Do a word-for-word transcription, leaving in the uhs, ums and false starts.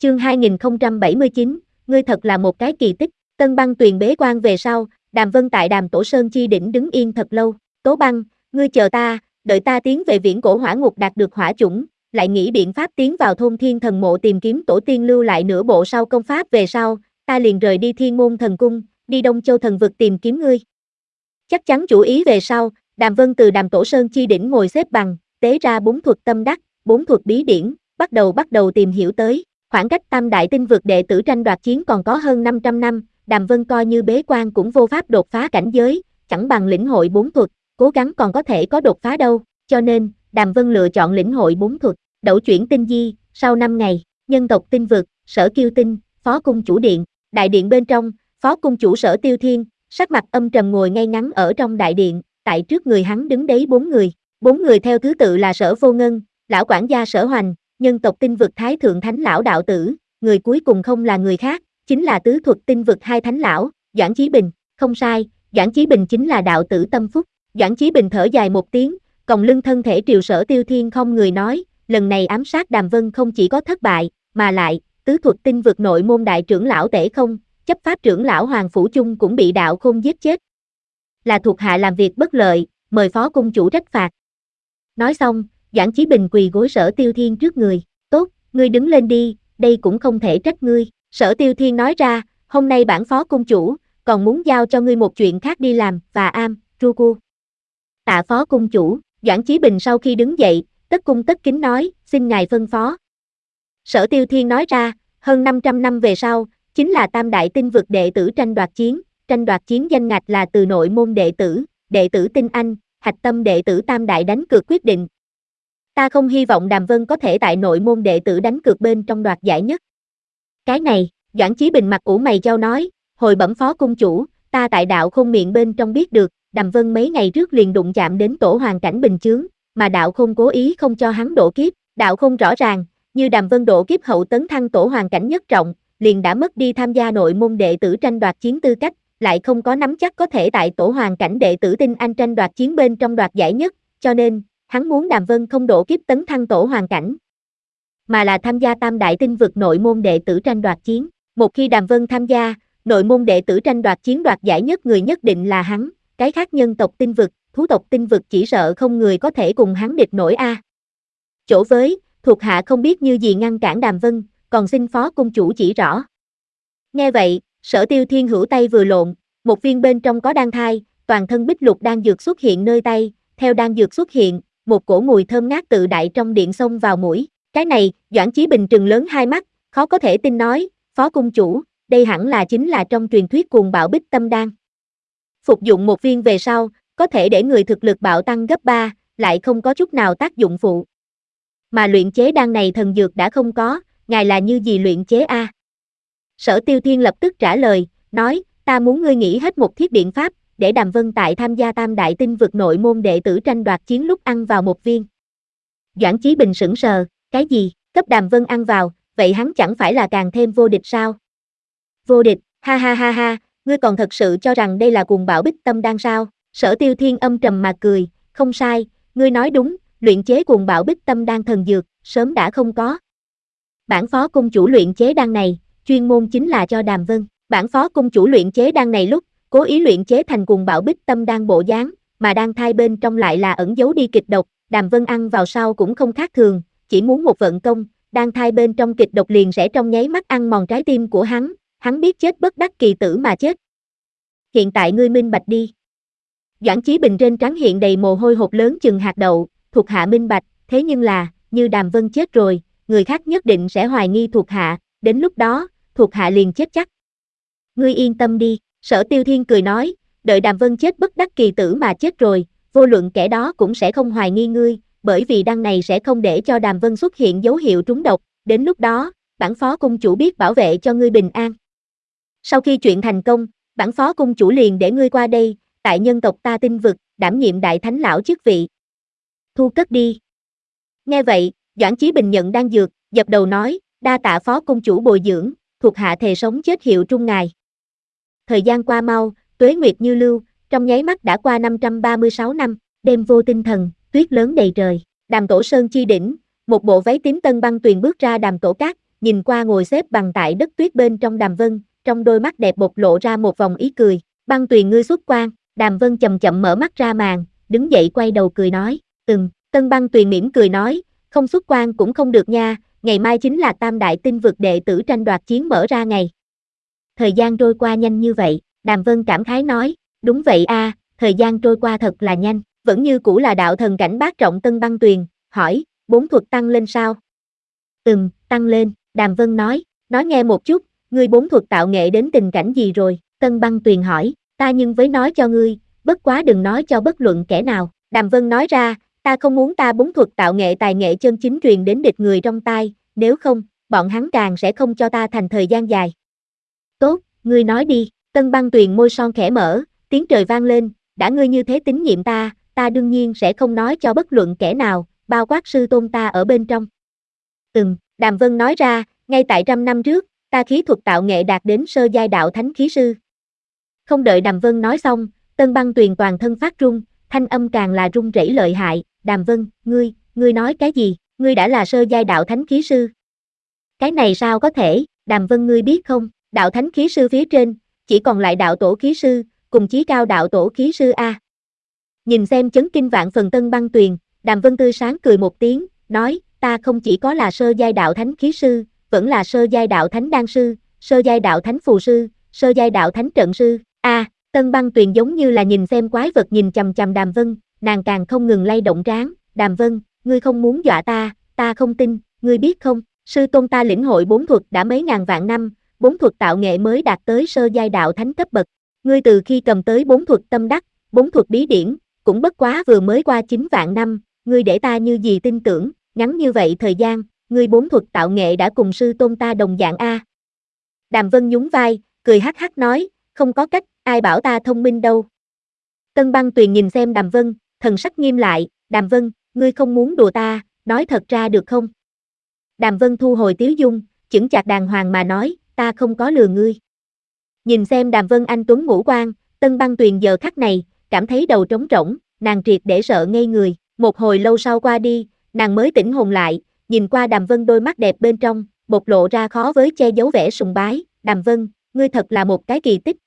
Chương hai nghìn không trăm bảy mươi chín, ngươi thật là một cái kỳ tích. Tân Băng Tuyền bế quan về sau, Đàm Vân tại Đàm Tổ Sơn chi đỉnh đứng yên thật lâu. Tố Băng, ngươi chờ ta, đợi ta tiến về viễn cổ hỏa ngục đạt được hỏa chủng, lại nghĩ biện pháp tiến vào thôn Thiên Thần Mộ tìm kiếm tổ tiên lưu lại nửa bộ sau công pháp về sau, ta liền rời đi Thiên Môn Thần Cung, đi Đông Châu Thần Vực tìm kiếm ngươi. Chắc chắn chủ ý về sau, Đàm Vân từ Đàm Tổ Sơn chi đỉnh ngồi xếp bằng, tế ra bốn thuật tâm đắc, bốn thuật bí điển, bắt đầu bắt đầu tìm hiểu tới. Khoảng cách Tam Đại Tinh Vực đệ tử tranh đoạt chiến còn có hơn năm trăm năm, Đàm Vân coi như bế quan cũng vô pháp đột phá cảnh giới, chẳng bằng lĩnh hội bốn thuật, cố gắng còn có thể có đột phá đâu, cho nên, Đàm Vân lựa chọn lĩnh hội bốn thuật. Đẩu chuyển tinh di, sau năm ngày, nhân tộc Tinh Vực, Sở Kiêu Tinh, Phó Cung Chủ Điện, đại điện bên trong, Phó Cung Chủ Sở Tiêu Thiên, sắc mặt âm trầm ngồi ngay ngắn ở trong đại điện, tại trước người hắn đứng đấy bốn người, bốn người theo thứ tự là Sở Vô Ngân, lão quản gia Sở Hoành, nhân tộc Tinh Vực Thái Thượng Thánh Lão đạo tử, người cuối cùng không là người khác, chính là tứ thuật Tinh Vực hai Thánh Lão, Doãn Chí Bình. Không sai, Doãn Chí Bình chính là đạo tử Tâm Phúc. Doãn Chí Bình thở dài một tiếng, còng lưng thân thể triều Sở Tiêu Thiên không người nói, lần này ám sát Đàm Vân không chỉ có thất bại, mà lại, tứ thuật Tinh Vực nội môn đại trưởng lão Tể Không, chấp pháp trưởng lão Hoàng Phủ Chung cũng bị đạo khôn giết chết. Là thuộc hạ làm việc bất lợi, mời Phó Cung Chủ trách phạt. Nói xong, Doãn Chí Bình quỳ gối Sở Tiêu Thiên trước người, tốt, ngươi đứng lên đi, đây cũng không thể trách ngươi. Sở Tiêu Thiên nói ra, hôm nay bản Phó Cung Chủ, còn muốn giao cho ngươi một chuyện khác đi làm, và am, ru cu. Tạ Phó Cung Chủ, Doãn Chí Bình sau khi đứng dậy, tất cung tất kính nói, xin ngài phân phó. Sở Tiêu Thiên nói ra, hơn năm trăm năm về sau, chính là Tam Đại Tinh Vực đệ tử tranh đoạt chiến, tranh đoạt chiến danh ngạch là từ nội môn đệ tử, đệ tử Tinh Anh, hạch tâm đệ tử Tam Đại đánh cược quyết định. Ta không hy vọng Đàm Vân có thể tại nội môn đệ tử đánh cược bên trong đoạt giải nhất. Cái này, Doãn Chí Bình mặt ủ mày chau nói, hồi bẩm Phó Cung Chủ, ta tại đạo khôn miệng bên trong biết được, Đàm Vân mấy ngày trước liền đụng chạm đến tổ hoàn cảnh bình chướng, mà đạo khôn cố ý không cho hắn độ kiếp, đạo khôn rõ ràng, như Đàm Vân độ kiếp hậu tấn thăng tổ hoàn cảnh nhất trọng, liền đã mất đi tham gia nội môn đệ tử tranh đoạt chiến tư cách, lại không có nắm chắc có thể tại tổ hoàn cảnh đệ tử Tinh Anh tranh đoạt chiến bên trong đoạt giải nhất, cho nên, hắn muốn Đàm Vân không độ kiếp tấn thăng tổ hoàn cảnh, mà là tham gia Tam Đại Tinh Vực nội môn đệ tử tranh đoạt chiến. Một khi Đàm Vân tham gia, nội môn đệ tử tranh đoạt chiến đoạt giải nhất người nhất định là hắn, cái khác nhân tộc Tinh Vực, thú tộc Tinh Vực chỉ sợ không người có thể cùng hắn địch nổi a. À. Chỗ với, thuộc hạ không biết như gì ngăn cản Đàm Vân, còn xin Phó Cung Chủ chỉ rõ. Nghe vậy, Sở Tiêu Thiên hữu tay vừa lộn, một viên bên trong có đan thai, toàn thân bích lục đan dược xuất hiện nơi tay, theo đan dược xuất hiện, một cổ mùi thơm ngát tự đại trong điện xông vào mũi. Cái này, Doãn Chí Bình trừng lớn hai mắt, khó có thể tin nói, Phó Cung Chủ, đây hẳn là chính là trong truyền thuyết cuồng bạo bích tâm đan. Phục dụng một viên về sau, có thể để người thực lực bạo tăng gấp ba, lại không có chút nào tác dụng phụ. Mà luyện chế đan này thần dược đã không có, ngài là như gì luyện chế a? À? Sở Tiêu Thiên lập tức trả lời, nói, ta muốn ngươi nghĩ hết một thiết biện pháp, để Đàm Vân tại tham gia Tam Đại Tinh Vực nội môn đệ tử tranh đoạt chiến lúc ăn vào một viên. Doãn Chí Bình sững sờ, cái gì, cấp Đàm Vân ăn vào, vậy hắn chẳng phải là càng thêm vô địch sao? Vô địch, ha ha ha ha, ngươi còn thật sự cho rằng đây là cuồng bạo bích tâm đan sao? Sở Tiêu Thiên âm trầm mà cười, không sai, ngươi nói đúng, luyện chế cuồng bạo bích tâm đan thần dược, sớm đã không có. Bản Phó Cung Chủ luyện chế đan này, chuyên môn chính là cho Đàm Vân. Bản Phó Cung Chủ luyện chế đan này lúc, cố ý luyện chế thành cuồng bạo bích tâm đan bộ dáng, mà đan thai bên trong lại là ẩn giấu đi kịch độc, Đàm Vân ăn vào sau cũng không khác thường, chỉ muốn một vận công, đan thai bên trong kịch độc liền sẽ trong nháy mắt ăn mòn trái tim của hắn, hắn biết chết bất đắc kỳ tử mà chết. Hiện tại ngươi minh bạch đi. Doãn Chí Bình trên trán hiện đầy mồ hôi hột lớn chừng hạt đậu, thuộc hạ minh bạch, thế nhưng là, như Đàm Vân chết rồi, người khác nhất định sẽ hoài nghi thuộc hạ, đến lúc đó, thuộc hạ liền chết chắc. Ngươi yên tâm đi, Sở Tiêu Thiên cười nói, đợi Đàm Vân chết bất đắc kỳ tử mà chết rồi, vô luận kẻ đó cũng sẽ không hoài nghi ngươi, bởi vì đan này sẽ không để cho Đàm Vân xuất hiện dấu hiệu trúng độc, đến lúc đó, bản Phó Cung Chủ biết bảo vệ cho ngươi bình an. Sau khi chuyện thành công, bản Phó Cung Chủ liền để ngươi qua đây, tại nhân tộc ta Tinh Vực, đảm nhiệm đại thánh lão chức vị. Thu cất đi. Nghe vậy, Doãn Chí Bình nhận đan dược, dập đầu nói, đa tạ Phó Cung Chủ bồi dưỡng, thuộc hạ thề sống chết hiệu trung ngài. Thời gian qua mau, tuế nguyệt như lưu, trong nháy mắt đã qua năm trăm ba mươi sáu năm, đêm vô tinh thần, tuyết lớn đầy trời. Đàm Tổ Sơn chi đỉnh, một bộ váy tím Tân Băng Tuyền bước ra Đàm Tổ Cát, nhìn qua ngồi xếp bằng tại đất tuyết bên trong Đàm Vân, trong đôi mắt đẹp bộc lộ ra một vòng ý cười, Băng Tuyền ngươi xuất quan, Đàm Vân chậm chậm mở mắt ra màn, đứng dậy quay đầu cười nói, ừm, Tân Băng Tuyền mỉm cười nói, không xuất quan cũng không được nha, ngày mai chính là tam đại tinh vực đệ tử tranh đoạt chiến mở ra ngày. Thời gian trôi qua nhanh như vậy, Đàm Vân cảm khái nói, đúng vậy a, thời gian trôi qua thật là nhanh, vẫn như cũ là đạo thần cảnh bát trọng Tân Băng Tuyền, hỏi, bốn thuật tăng lên sao? Ừm, tăng lên, Đàm Vân nói, nói nghe một chút, ngươi bốn thuật tạo nghệ đến tình cảnh gì rồi? Tân Băng Tuyền hỏi, ta nhưng với nói cho ngươi, bất quá đừng nói cho bất luận kẻ nào. Đàm Vân nói ra, ta không muốn ta bốn thuật tạo nghệ tài nghệ chân chính truyền đến địch người trong tai, nếu không, bọn hắn càng sẽ không cho ta thành thời gian dài. Tốt, ngươi nói đi, Tân Băng Tuyền môi son khẽ mở, tiếng trời vang lên, đã ngươi như thế tín nhiệm ta, ta đương nhiên sẽ không nói cho bất luận kẻ nào, bao quát sư tôn ta ở bên trong. Ừm, Đàm Vân nói ra, ngay tại trăm năm trước, ta khí thuật tạo nghệ đạt đến sơ giai đạo thánh khí sư. Không đợi Đàm Vân nói xong, Tân Băng Tuyền toàn thân phát run, thanh âm càng là run rẩy lợi hại, Đàm Vân, ngươi, ngươi nói cái gì, ngươi đã là sơ giai đạo thánh khí sư. Cái này sao có thể, Đàm Vân ngươi biết không, đạo thánh khí sư phía trên, chỉ còn lại đạo tổ khí sư, cùng chí cao đạo tổ khí sư A. Nhìn xem chấn kinh vạn phần Tân Băng Tuyền, Đàm Vân tươi sáng cười một tiếng, nói, ta không chỉ có là sơ giai đạo thánh khí sư, vẫn là sơ giai đạo thánh đan sư, sơ giai đạo thánh phù sư, sơ giai đạo thánh trận sư. A, à, Tân Băng Tuyền giống như là nhìn xem quái vật nhìn chằm chằm Đàm Vân, nàng càng không ngừng lay động trán, Đàm Vân, ngươi không muốn dọa ta, ta không tin, ngươi biết không, sư tôn ta lĩnh hội bốn thuật đã mấy ngàn vạn năm, bốn thuật tạo nghệ mới đạt tới sơ giai đạo thánh cấp bậc, ngươi từ khi cầm tới bốn thuật tâm đắc, bốn thuật bí điển, cũng bất quá vừa mới qua chín vạn năm, ngươi để ta như gì tin tưởng, ngắn như vậy thời gian, ngươi bốn thuật tạo nghệ đã cùng sư tôn ta đồng dạng A. Đàm Vân nhún vai, cười hắc hắc nói, không có cách, ai bảo ta thông minh đâu. Tân Băng Tuyền nhìn xem Đàm Vân, thần sắc nghiêm lại, Đàm Vân, ngươi không muốn đùa ta, nói thật ra được không? Đàm Vân thu hồi tiếu dung, chững chạc đàng hoàng mà nói, ta không có lừa ngươi. Nhìn xem Đàm Vân anh tuấn ngũ quan, Tân Băng Tuyền giờ khắc này, cảm thấy đầu trống rỗng, nàng triệt để sợ ngây người, một hồi lâu sau qua đi, nàng mới tỉnh hồn lại, nhìn qua Đàm Vân đôi mắt đẹp bên trong, bộc lộ ra khó với che giấu vẻ sùng bái, Đàm Vân, ngươi thật là một cái kỳ tích,